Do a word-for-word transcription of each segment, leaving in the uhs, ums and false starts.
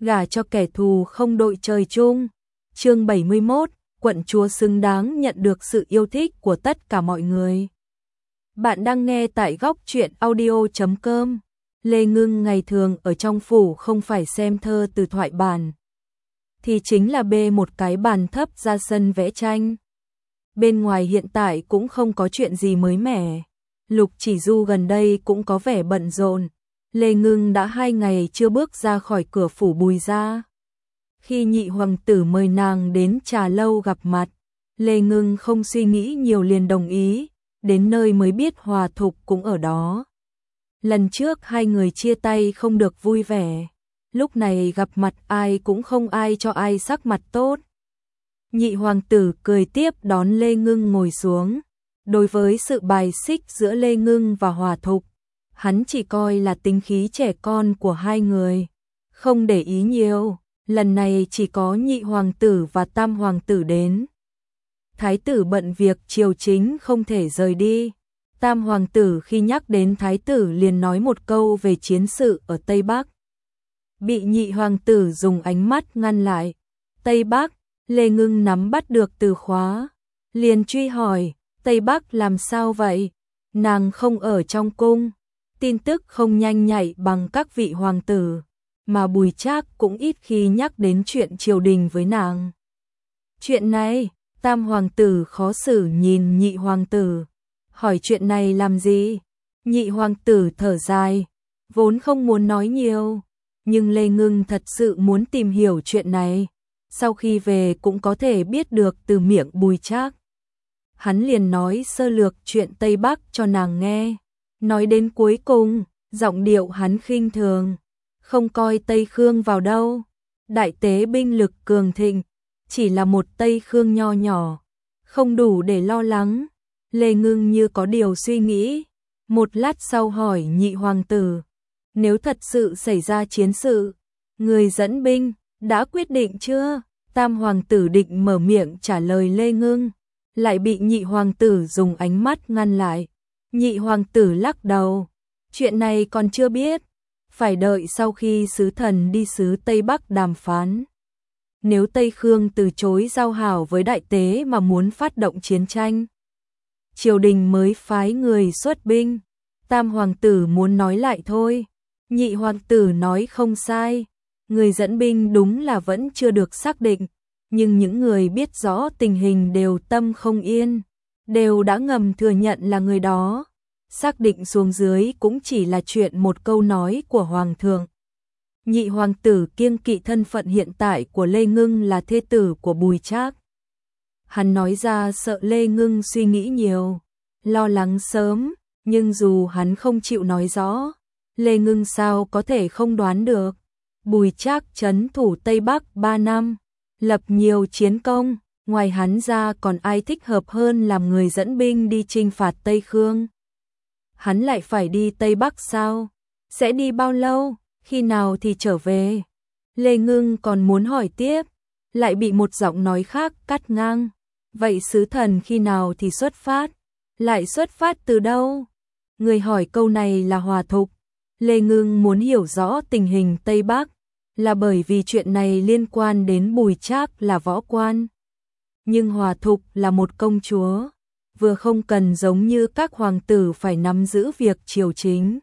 gả cho kẻ thù không đội trời chung. Chương bảy mươi mốt, quận chúa xứng đáng nhận được sự yêu thích của tất cả mọi người. Bạn đang nghe tại góc truyện audio chấm com. Lê Ngưng ngày thường ở trong phủ không phải xem thơ từ thoại bản, thì chính là bê một cái bàn thấp ra sân vẽ tranh. Bên ngoài hiện tại cũng không có chuyện gì mới mẻ. Lục Chỉ Du gần đây cũng có vẻ bận rộn. Lê Ngưng đã hai ngày chưa bước ra khỏi cửa phủ Bùi gia. Khi nhị hoàng tử mời nàng đến trà lâu gặp mặt, Lê Ngưng không suy nghĩ nhiều liền đồng ý, đến nơi mới biết Hòa Thục cũng ở đó. Lần trước hai người chia tay không được vui vẻ, lúc này gặp mặt ai cũng không ai cho ai sắc mặt tốt. Nhị hoàng tử cười tiếp đón Lê Ngưng ngồi xuống. Đối với sự bài xích giữa Lê Ngưng và Hòa Thục, hắn chỉ coi là tính khí trẻ con của hai người, không để ý nhiều. Lần này chỉ có nhị hoàng tử và tam hoàng tử đến. Thái tử bận việc triều chính không thể rời đi. Tam hoàng tử khi nhắc đến thái tử liền nói một câu về chiến sự ở Tây Bắc. Bị nhị hoàng tử dùng ánh mắt ngăn lại. Tây Bắc, Lê Ngưng nắm bắt được từ khóa, liền truy hỏi, Tây Bắc làm sao vậy? Nàng không ở trong cung, tin tức không nhanh nhạy bằng các vị hoàng tử, mà Bùi Trác cũng ít khi nhắc đến chuyện triều đình với nàng. Chuyện này, tam hoàng tử khó xử nhìn nhị hoàng tử, hỏi chuyện này làm gì? Nhị hoàng tử thở dài, vốn không muốn nói nhiều, nhưng Lê Ngưng thật sự muốn tìm hiểu chuyện này, sau khi về cũng có thể biết được từ miệng Bùi Trác. Hắn liền nói sơ lược chuyện Tây Bắc cho nàng nghe, nói đến cuối cùng, giọng điệu hắn khinh thường, không coi Tây Khương vào đâu. Đại tế binh lực cường thịnh, chỉ là một Tây Khương nho nhỏ, không đủ để lo lắng. Lê Ngưng như có điều suy nghĩ, một lát sau hỏi nhị hoàng tử, nếu thật sự xảy ra chiến sự, người dẫn binh đã quyết định chưa? Tam hoàng tử định mở miệng trả lời Lê Ngưng, lại bị nhị hoàng tử dùng ánh mắt ngăn lại. Nhị hoàng tử lắc đầu, chuyện này còn chưa biết, phải đợi sau khi sứ thần đi sứ Tây Bắc đàm phán. Nếu Tây Khương từ chối giao hảo với đại tế mà muốn phát động chiến tranh, triều đình mới phái người xuất binh. Tam hoàng tử muốn nói lại thôi. Nhị hoàng tử nói không sai, người dẫn binh đúng là vẫn chưa được xác định, nhưng những người biết rõ tình hình đều tâm không yên, đều đã ngầm thừa nhận là người đó. Xác định xuống dưới cũng chỉ là chuyện một câu nói của hoàng thượng. Nhị hoàng tử kiêng kỵ thân phận hiện tại của Lê Ngưng là thê tử của Bùi Trác. Hắn nói ra sợ Lê Ngưng suy nghĩ nhiều, lo lắng sớm, nhưng dù hắn không chịu nói rõ, Lê Ngưng sao có thể không đoán được. Bùi Trác trấn thủ Tây Bắc ba năm, lập nhiều chiến công, ngoài hắn ra còn ai thích hợp hơn làm người dẫn binh đi chinh phạt Tây Khương. Hắn lại phải đi Tây Bắc sao? Sẽ đi bao lâu? Khi nào thì trở về? Lê Ngưng còn muốn hỏi tiếp, lại bị một giọng nói khác cắt ngang. Vậy sứ thần khi nào thì xuất phát? Lại xuất phát từ đâu? Người hỏi câu này là Hòa Thục. Lê Ngưng muốn hiểu rõ tình hình Tây Bắc, là bởi vì chuyện này liên quan đến Bùi Trác là võ quan. Nhưng Hòa Thục là một công chúa, vừa không cần giống như các hoàng tử phải nắm giữ việc triều chính.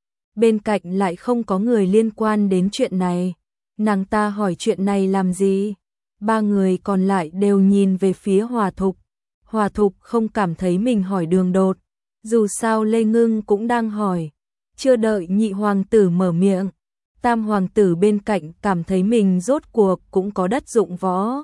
Bên cạnh lại không có người liên quan đến chuyện này, nàng ta hỏi chuyện này làm gì? Ba người còn lại đều nhìn về phía Hòa Thục. Hòa Thục không cảm thấy mình hỏi đường đột, dù sao Lê Ngưng cũng đang hỏi. Chưa đợi nhị hoàng tử mở miệng, tam hoàng tử bên cạnh cảm thấy mình rốt cuộc cũng có đất dụng võ.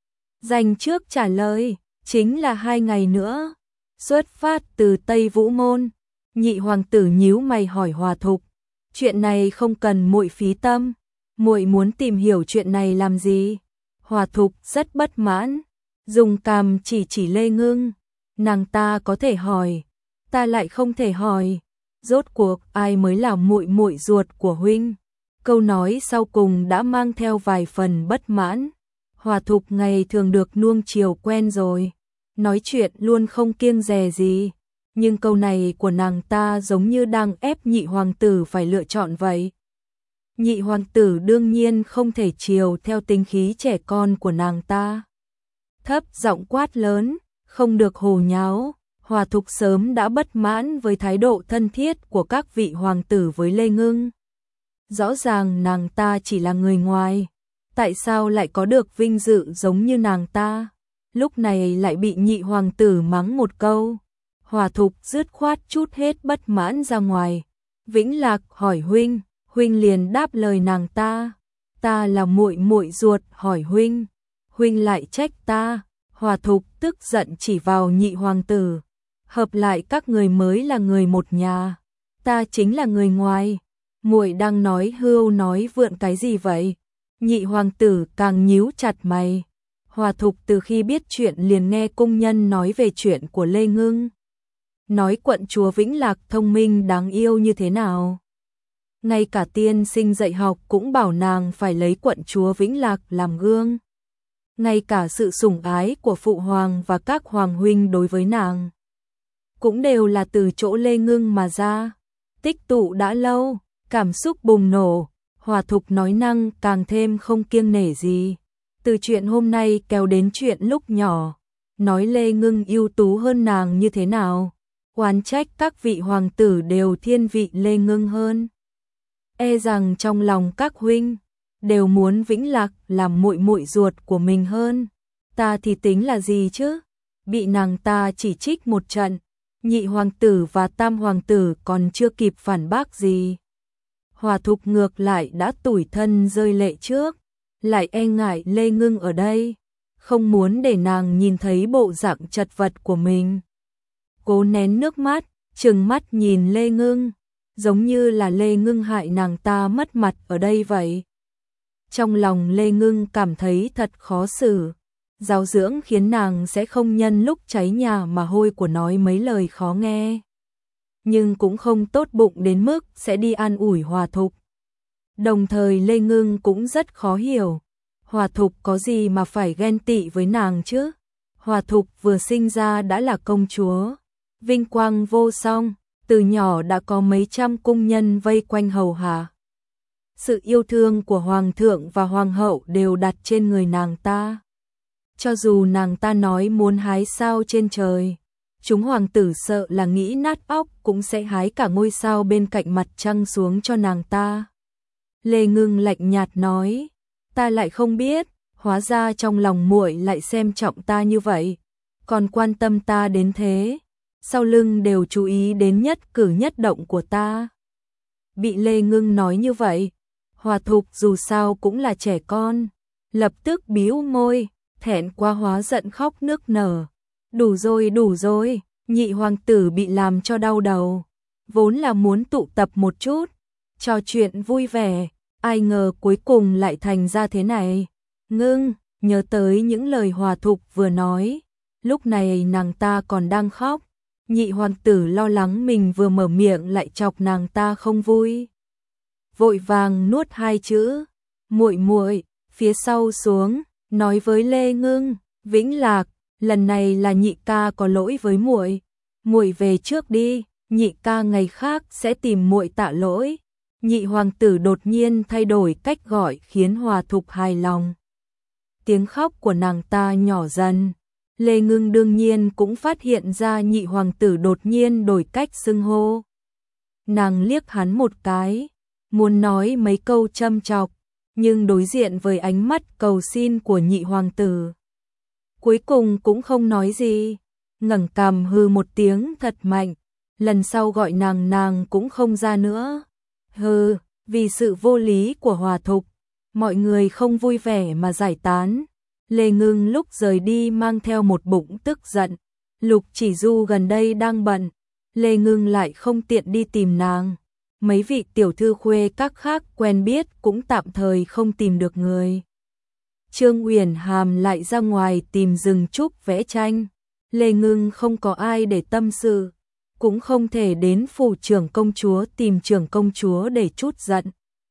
Dành trước trả lời, chính là hai ngày nữa, xuất phát từ Tây Vũ Môn. Nhị hoàng tử nhíu mày hỏi Hòa Thục, chuyện này không cần muội phí tâm, muội muốn tìm hiểu chuyện này làm gì? Hòa Thục rất bất mãn, dùng cằm chỉ chỉ Lê Ngưng, nàng ta có thể hỏi, ta lại không thể hỏi. Rốt cuộc ai mới là muội muội ruột của huynh? Câu nói sau cùng đã mang theo vài phần bất mãn. Hòa Thục ngày thường được nuông chiều quen rồi, nói chuyện luôn không kiêng dè gì, nhưng câu này của nàng ta giống như đang ép nhị hoàng tử phải lựa chọn vậy. Nhị hoàng tử đương nhiên không thể chiều theo tính khí trẻ con của nàng ta. Thấp giọng quát lớn, không được hồ nháo. Hòa Thục sớm đã bất mãn với thái độ thân thiết của các vị hoàng tử với Lê Ngưng. Rõ ràng nàng ta chỉ là người ngoài, tại sao lại có được vinh dự giống như nàng ta? Lúc này lại bị nhị hoàng tử mắng một câu. Hòa Thục dứt khoát chút hết bất mãn ra ngoài. Vĩnh Lạc hỏi huynh, huynh liền đáp lời nàng ta. Ta là muội muội ruột hỏi huynh, huynh lại trách ta. Hòa Thục tức giận chỉ vào nhị hoàng tử. Hợp lại các người mới là người một nhà, ta chính là người ngoài. Muội đang nói hưu nói vượn cái gì vậy? Nhị hoàng tử càng nhíu chặt mày. Hòa Thục từ khi biết chuyện liền nghe cung nhân nói về chuyện của Lê Ngưng. Nói quận chúa Vĩnh Lạc thông minh đáng yêu như thế nào. Ngay cả tiên sinh dạy học cũng bảo nàng phải lấy quận chúa Vĩnh Lạc làm gương. Ngay cả sự sủng ái của phụ hoàng và các hoàng huynh đối với nàng cũng đều là từ chỗ Lê Ngưng mà ra. Tích tụ đã lâu, cảm xúc bùng nổ, Hòa Thục nói năng càng thêm không kiêng nể gì. Từ chuyện hôm nay kéo đến chuyện lúc nhỏ, nói Lê Ngưng ưu tú hơn nàng như thế nào, oán trách các vị hoàng tử đều thiên vị Lê Ngưng hơn. E rằng trong lòng các huynh đều muốn Vĩnh Lạc làm muội muội ruột của mình hơn. Ta thì tính là gì chứ? Bị nàng ta chỉ trích một trận, nhị hoàng tử và tam hoàng tử còn chưa kịp phản bác gì. Hòa Thục ngược lại đã tủi thân rơi lệ trước, lại e ngại Lê Ngưng ở đây, không muốn để nàng nhìn thấy bộ dạng chật vật của mình. Cố nén nước mắt, trừng mắt nhìn Lê Ngưng, giống như là Lê Ngưng hại nàng ta mất mặt ở đây vậy. Trong lòng Lê Ngưng cảm thấy thật khó xử. Giáo dưỡng khiến nàng sẽ không nhân lúc cháy nhà mà hôi của nói mấy lời khó nghe. Nhưng cũng không tốt bụng đến mức sẽ đi an ủi Hòa Thục. Đồng thời Lê Ngưng cũng rất khó hiểu. Hòa Thục có gì mà phải ghen tị với nàng chứ? Hòa Thục vừa sinh ra đã là công chúa, vinh quang vô song, từ nhỏ đã có mấy trăm cung nhân vây quanh hầu hạ. Sự yêu thương của hoàng thượng và hoàng hậu đều đặt trên người nàng ta. Cho dù nàng ta nói muốn hái sao trên trời, chúng hoàng tử sợ là nghĩ nát óc cũng sẽ hái cả ngôi sao bên cạnh mặt trăng xuống cho nàng ta. Lê Ngưng lạnh nhạt nói, ta lại không biết, hóa ra trong lòng muội lại xem trọng ta như vậy, còn quan tâm ta đến thế, sau lưng đều chú ý đến nhất cử nhất động của ta. Bị Lê Ngưng nói như vậy, Hòa Thục dù sao cũng là trẻ con, lập tức bĩu môi, thẹn quá hóa giận khóc nức nở. Đủ rồi đủ rồi, nhị hoàng tử bị làm cho đau đầu, vốn là muốn tụ tập một chút, trò chuyện vui vẻ, ai ngờ cuối cùng lại thành ra thế này. Ngưng, nhớ tới những lời Hòa Thục vừa nói, lúc này nàng ta còn đang khóc, nhị hoàng tử lo lắng mình vừa mở miệng lại chọc nàng ta không vui. Vội vàng nuốt hai chữ, muội muội, phía sau xuống, nói với Lê Ngưng, Vĩnh Lạc, lần này là nhị ca có lỗi với muội, muội về trước đi, nhị ca ngày khác sẽ tìm muội tạ lỗi. Nhị hoàng tử đột nhiên thay đổi cách gọi khiến Hòa Thục hài lòng. Tiếng khóc của nàng ta nhỏ dần, Lê Ngưng đương nhiên cũng phát hiện ra nhị hoàng tử đột nhiên đổi cách xưng hô. Nàng liếc hắn một cái, muốn nói mấy câu châm chọc, nhưng đối diện với ánh mắt cầu xin của nhị hoàng tử, cuối cùng cũng không nói gì, ngẩng cằm hừ một tiếng thật mạnh, lần sau gọi nàng nàng cũng không ra nữa. Hừ, vì sự vô lý của Hòa Thục, mọi người không vui vẻ mà giải tán. Lê Ngưng lúc rời đi mang theo một bụng tức giận, Lục Chỉ Du gần đây đang bận, Lê Ngưng lại không tiện đi tìm nàng. Mấy vị tiểu thư khuê các khác quen biết cũng tạm thời không tìm được người. Trương Uyển Hàm lại ra ngoài tìm rừng trúc vẽ tranh. Lê Ngưng không có ai để tâm sự, cũng không thể đến phủ trưởng công chúa tìm trưởng công chúa để chút giận.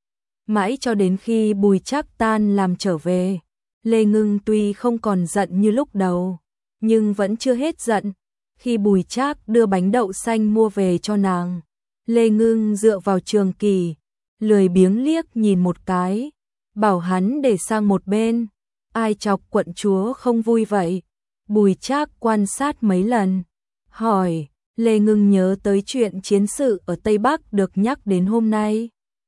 Mãi cho đến khi Bùi Trác tan làm trở về, Lê Ngưng tuy không còn giận như lúc đầu, nhưng vẫn chưa hết giận. Khi Bùi Trác đưa bánh đậu xanh mua về cho nàng, Lê Ngưng dựa vào Trường Kỳ, lười biếng liếc nhìn một cái, bảo hắn để sang một bên. Ai chọc quận chúa không vui vậy? Bùi Trác quan sát mấy lần, hỏi. Lê Ngưng nhớ tới chuyện chiến sự ở Tây Bắc được nhắc đến hôm nay.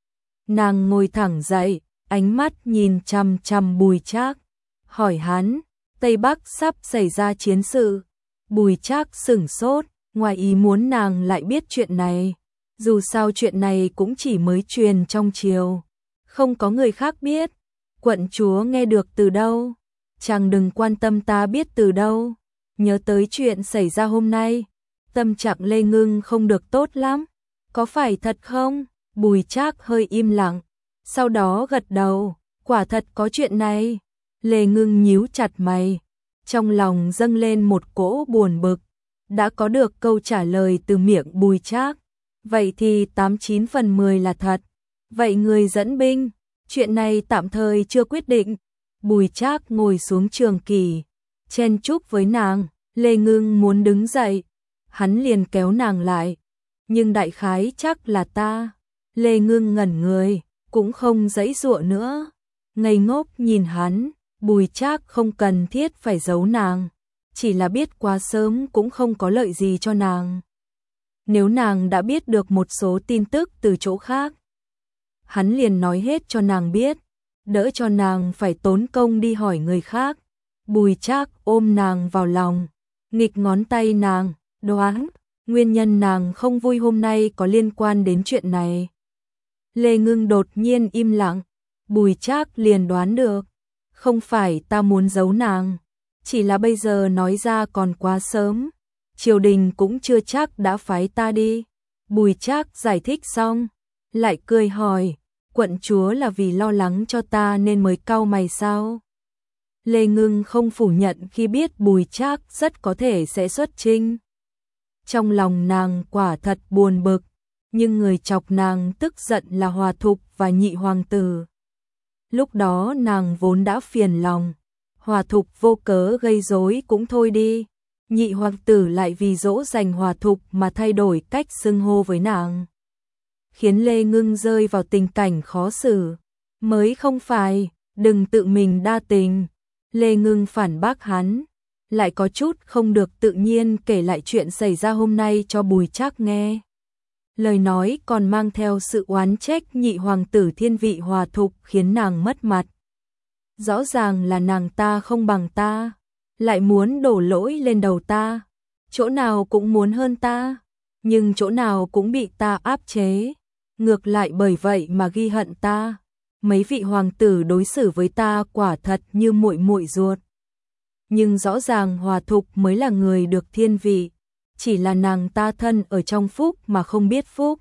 Nàng ngồi thẳng dậy, ánh mắt nhìn chằm chằm Bùi Trác, hỏi hắn, Tây Bắc sắp xảy ra chiến sự. Bùi Trác sửng sốt, ngoài ý muốn nàng lại biết chuyện này. Dù sao chuyện này cũng chỉ mới truyền trong triều, không có người khác biết. Quận chúa nghe được từ đâu? Chàng đừng quan tâm ta biết từ đâu. Nhớ tới chuyện xảy ra hôm nay, tâm trạng Lê Ngưng không được tốt lắm. Có phải thật không? Bùi Trác hơi im lặng, sau đó gật đầu, quả thật có chuyện này. Lê Ngưng nhíu chặt mày, trong lòng dâng lên một cỗ buồn bực. Đã có được câu trả lời từ miệng Bùi Trác, vậy thì tám chín phần mười là thật. Vậy người dẫn binh, chuyện này tạm thời chưa quyết định. Bùi Trác ngồi xuống trường kỷ, chen chúc với nàng. Lê Ngưng muốn đứng dậy, hắn liền kéo nàng lại. Nhưng đại khái chắc là ta. Lê Ngưng ngẩn người, cũng không giãy giụa nữa, ngây ngốc nhìn hắn. Bùi Trác không cần thiết phải giấu nàng, chỉ là biết quá sớm cũng không có lợi gì cho nàng. Nếu nàng đã biết được một số tin tức từ chỗ khác, hắn liền nói hết cho nàng biết, đỡ cho nàng phải tốn công đi hỏi người khác. Bùi Trác ôm nàng vào lòng, nghịch ngón tay nàng, đoán nguyên nhân nàng không vui hôm nay có liên quan đến chuyện này. Lê Ngưng đột nhiên im lặng, Bùi Trác liền đoán được. Không phải ta muốn giấu nàng, chỉ là bây giờ nói ra còn quá sớm, triều đình cũng chưa chắc đã phái ta đi. Bùi Trác giải thích xong, lại cười hỏi, quận chúa là vì lo lắng cho ta nên mới cau mày sao? Lê Ngưng không phủ nhận khi biết Bùi Trác rất có thể sẽ xuất chinh. Trong lòng nàng quả thật buồn bực, nhưng người chọc nàng tức giận là Hòa Thục và nhị hoàng tử. Lúc đó nàng vốn đã phiền lòng, Hòa Thục vô cớ gây rối cũng thôi đi, nhị hoàng tử lại vì dỗ dành Hòa Thục mà thay đổi cách xưng hô với nàng, khiến Lê Ngưng rơi vào tình cảnh khó xử. Mới không phải, đừng tự mình đa tình. Lê Ngưng phản bác hắn, lại có chút không được tự nhiên kể lại chuyện xảy ra hôm nay cho Bùi Trác nghe. Lời nói còn mang theo sự oán trách nhị hoàng tử thiên vị Hòa Thục, khiến nàng mất mặt. Rõ ràng là nàng ta không bằng ta, lại muốn đổ lỗi lên đầu ta. Chỗ nào cũng muốn hơn ta, nhưng chỗ nào cũng bị ta áp chế. Ngược lại bởi vậy mà ghi hận ta. Mấy vị hoàng tử đối xử với ta quả thật như muội muội ruột. Nhưng rõ ràng Hòa Thục mới là người được thiên vị, chỉ là nàng ta thân ở trong phúc mà không biết phúc.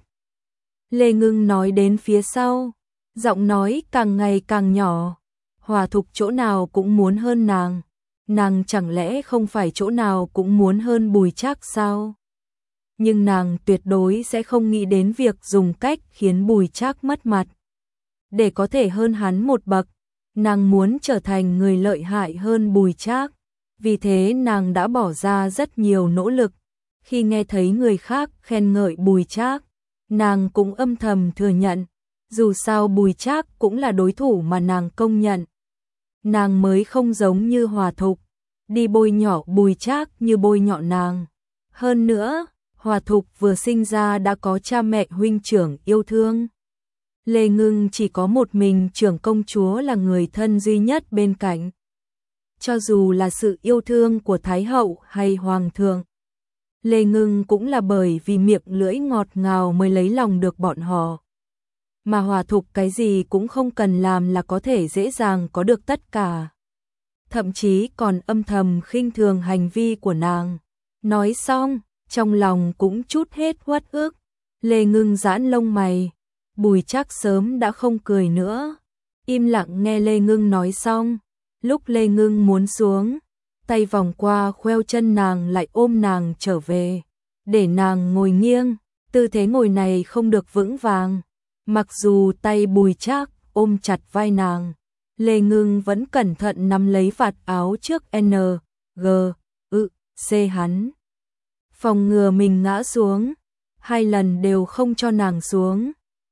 Lê Ngưng nói đến phía sau, giọng nói càng ngày càng nhỏ. Hòa Thục chỗ nào cũng muốn hơn nàng, nàng chẳng lẽ không phải chỗ nào cũng muốn hơn Bùi Trác sao? Nhưng nàng tuyệt đối sẽ không nghĩ đến việc dùng cách khiến Bùi Trác mất mặt. Để có thể hơn hắn một bậc, nàng muốn trở thành người lợi hại hơn Bùi Trác. Vì thế nàng đã bỏ ra rất nhiều nỗ lực. Khi nghe thấy người khác khen ngợi Bùi Trác, nàng cũng âm thầm thừa nhận, dù sao Bùi Trác cũng là đối thủ mà nàng công nhận. Nàng mới không giống như Hòa Thục, đi bôi nhọ Bùi Trác như bôi nhọ nàng. Hơn nữa, Hòa Thục vừa sinh ra đã có cha mẹ huynh trưởng yêu thương. Lê Ngưng chỉ có một mình trưởng công chúa là người thân duy nhất bên cạnh. Cho dù là sự yêu thương của Thái hậu hay Hoàng thượng, Lê Ngưng cũng là bởi vì miệng lưỡi ngọt ngào mới lấy lòng được bọn họ. Mà Hòa Thục cái gì cũng không cần làm là có thể dễ dàng có được tất cả. Thậm chí còn âm thầm khinh thường hành vi của nàng. Nói xong, trong lòng cũng chút hết uất ức. Lê Ngưng giãn lông mày. Bùi Trác sớm đã không cười nữa, im lặng nghe Lê Ngưng nói xong. Lúc Lê Ngưng muốn xuống, tay vòng qua khoeo chân nàng lại ôm nàng trở về, để nàng ngồi nghiêng. Tư thế ngồi này không được vững vàng. Mặc dù tay Bùi Trác ôm chặt vai nàng, Lê Ngưng vẫn cẩn thận nắm lấy vạt áo trước N, G, ư, C hắn. Phòng ngừa mình ngã xuống, hai lần đều không cho nàng xuống.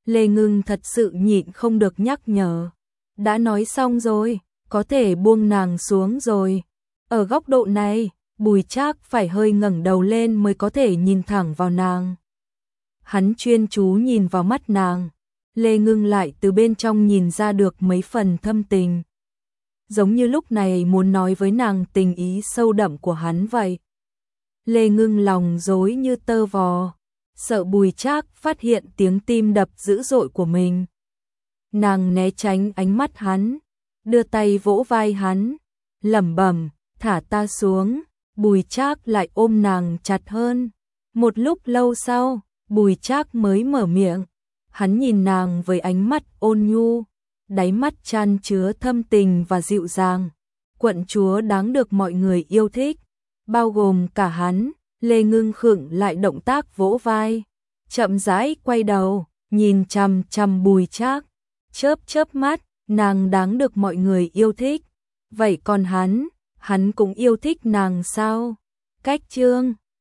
Lê Ngưng thật sự nhịn không được nhắc nhở. Đã nói xong rồi, có thể buông nàng xuống rồi. Ở góc độ này, Bùi Trác phải hơi ngẩng đầu lên mới có thể nhìn thẳng vào nàng. Hắn chuyên chú nhìn vào mắt nàng. Lê Ngưng lại từ bên trong nhìn ra được mấy phần thâm tình. Giống như lúc này muốn nói với nàng tình ý sâu đậm của hắn vậy. Lê Ngưng lòng rối như tơ vò, sợ Bùi Trác phát hiện tiếng tim đập dữ dội của mình. Nàng né tránh ánh mắt hắn, đưa tay vỗ vai hắn, lẩm bẩm, thả ta xuống. Bùi Trác lại ôm nàng chặt hơn. Một lúc lâu sau, Bùi Trác mới mở miệng. Hắn nhìn nàng với ánh mắt ôn nhu, đáy mắt chan chứa thâm tình và dịu dàng. Quận chúa đáng được mọi người yêu thích, bao gồm cả hắn. Lê Ngưng khựng lại động tác vỗ vai, chậm rãi quay đầu, nhìn chằm chằm Bùi Trác, chớp chớp mắt, nàng đáng được mọi người yêu thích. Vậy còn hắn, hắn cũng yêu thích nàng sao? Cách chương